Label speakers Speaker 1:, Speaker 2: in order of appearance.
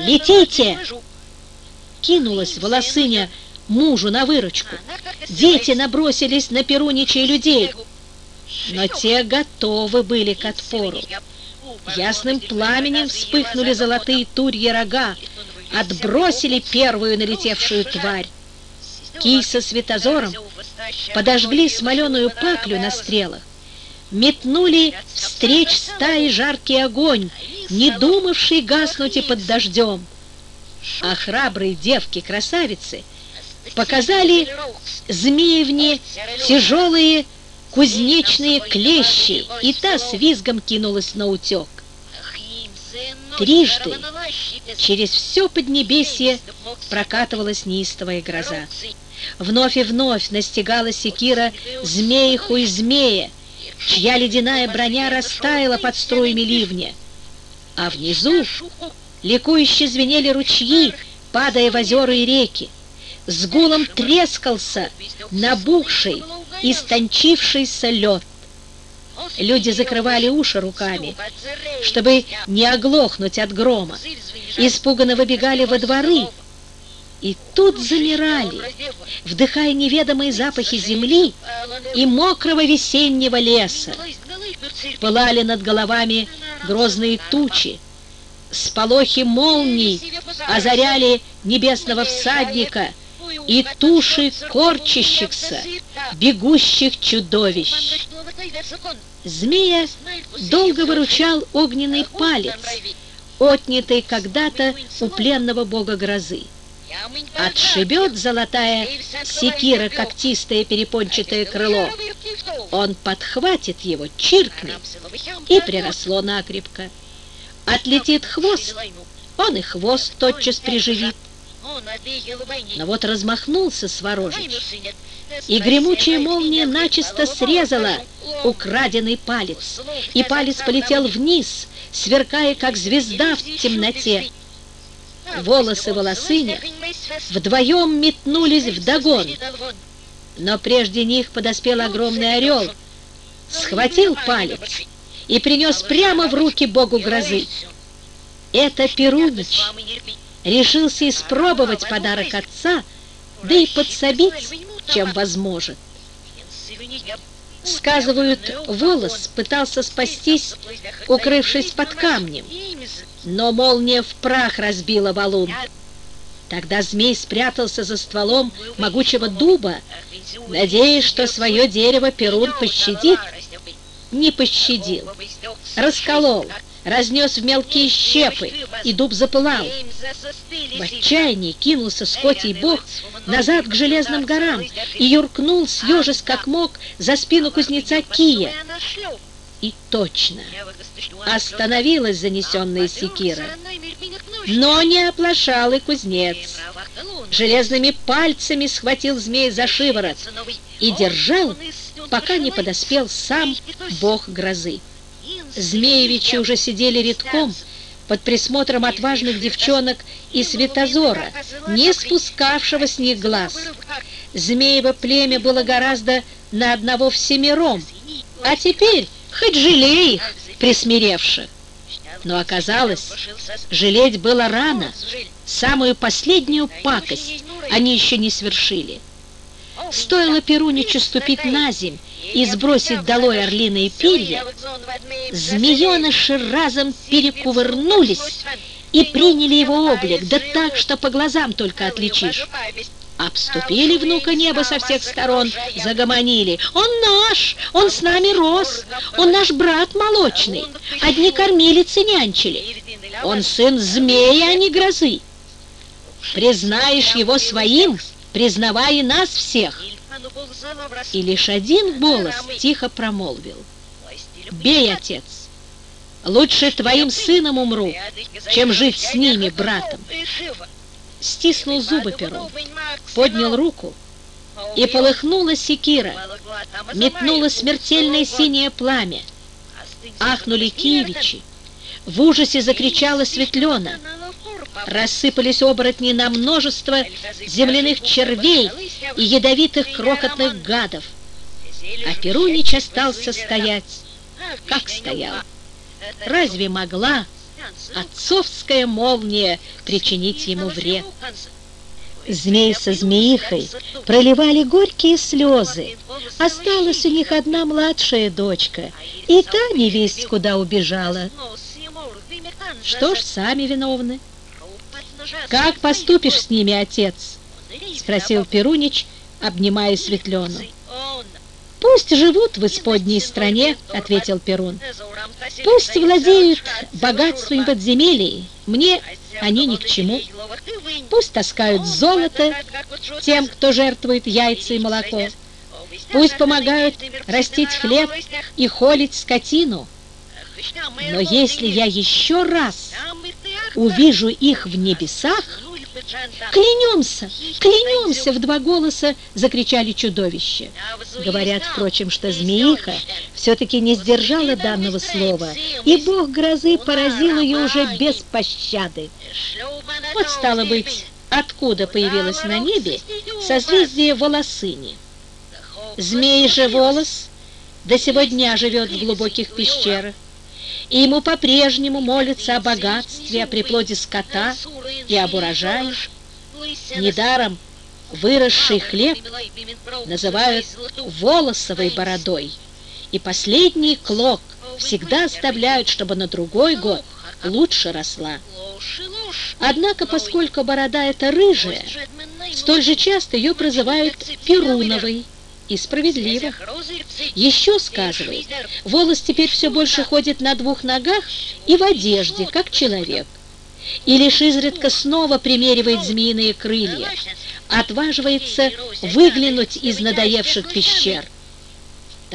Speaker 1: «Летите!» Кинулась Волосыня мужу на выручку. Дети набросились на Перунича и людей, но те готовы были к отпору. Ясным пламенем вспыхнули золотые турьи рога, отбросили первую налетевшую тварь. Кий со Святозором подожгли смоленую паклю на стрелах, метнули встреч стаи жаркий огонь, не думавший гаснуть и под дождем. А храбрые девки-красавицы показали змеевне тяжелые кузнечные клещи, и та с визгом кинулась на утек. Трижды через все Поднебесье прокатывалась неистовая гроза. Вновь и вновь настигала секира змеиху и змея, чья ледяная броня растаяла под струями ливня. А внизу ликующе звенели ручьи, падая в озера и реки. С гулом трескался набухший, истончившийся лед. Люди закрывали уши руками, чтобы не оглохнуть от грома, испуганно выбегали во дворы, и тут замирали, вдыхая неведомые запахи земли и мокрого весеннего леса. Пылали над головами грозные тучи, сполохи молний озаряли небесного всадника и туши корчащихся, бегущих чудовищ. Змея долго выручал огненный палец, отнятый когда-то у пленного бога грозы. Отшибет золотая секира когтистое перепончатое крыло, он подхватит его, чиркнет, и приросло накрепко. Отлетит хвост, он и хвост тотчас приживит. Но вот размахнулся Сворожич, и гремучая молния начисто срезала украденный палец, и палец полетел вниз, сверкая, как звезда в темноте. Волосы Волосыня вдвоем метнулись вдогон, но прежде них подоспел огромный орел, схватил палец и принес прямо в руки богу грозы. Это Перунич решился испробовать подарок отца, да и подсобить, чем возможен. Сказывают, Волос пытался спастись, укрывшись под камнем, но молния в прах разбила валун. Тогда змей спрятался за стволом могучего дуба, надеясь, что свое дерево Перун пощадит. Не пощадил, расколол, разнес в мелкие щепы, и дуб запылал. В отчаянии кинулся скотий бог назад к железным горам и юркнул, съежись как мог, за спину кузнеца Кия. И точно остановилась занесенная секира. Но не оплошал и кузнец. Железными пальцами схватил змея за шиворот и держал, пока не подоспел сам бог грозы. Змеевичи уже сидели редком под присмотром отважных девчонок и Святозора, не спускавшего с них глаз. Змеево племя было гораздо на одного всемиром, а теперь хоть жалей их, присмиревших. Но оказалось, жалеть было рано, самую последнюю пакость они еще не свершили. Стоило Перуничу ступить на земь и сбросить долой орлиные перья, змееныши разом перекувырнулись и приняли его облик, да так, что по глазам только отличишь. Обступили внука неба со всех сторон, загомонили. «Он наш! Он с нами рос! Он наш брат молочный! Одни кормилицы нянчили! Он сын змея, а не грозы! Признаешь его своим, признавай и нас всех!» И лишь один голос тихо промолвил: «Бей, отец! Лучше твоим сыном умру, чем жить с ними, братом!» Стиснул зубы Перун, поднял руку, и полыхнула секира, метнуло смертельное синее пламя. Ахнули киевичи, в ужасе закричала Светлена. Рассыпались оборотни на множество земляных червей и ядовитых крохотных гадов. А Перунич остался стоять, как стоял. Разве могла отцовская молния причинить ему вред. Змей со змеихой проливали горькие слезы. Осталась у них одна младшая дочка, и та невесть куда убежала. Что ж, сами виновны. «Как поступишь с ними, отец?» — спросил Перунич, обнимая Светлену. «Пусть живут в исподней стране», — ответил Перун. «Пусть владеют богатством подземелий, мне они ни к чему. Пусть таскают золото тем, кто жертвует яйца и молоко. Пусть помогают растить хлеб и холить скотину. Но если я еще раз увижу их в небесах, клянемся, клянемся!» — в два голоса закричали чудовища. Говорят, впрочем, что змеиха все-таки не сдержала данного слова, и бог грозы поразил ее уже без пощады. Вот, стало быть, откуда появилось на небе созвездие Волосыни. Змей же Волос до сего дня живет в глубоких пещерах, и ему по-прежнему молятся о богатстве, о приплоде скота и об урожае. Недаром выросший хлеб называют волосовой бородой, и последний клок всегда оставляют, чтобы на другой год лучше росла. Однако, поскольку борода эта рыжая, столь же часто ее прозывают Перуновой, и справедливо. Еще сказывает, Волос теперь все больше ходит на двух ногах и в одежде, как человек, и лишь изредка снова примеривает змеиные крылья, отваживается выглянуть из надоевших пещер.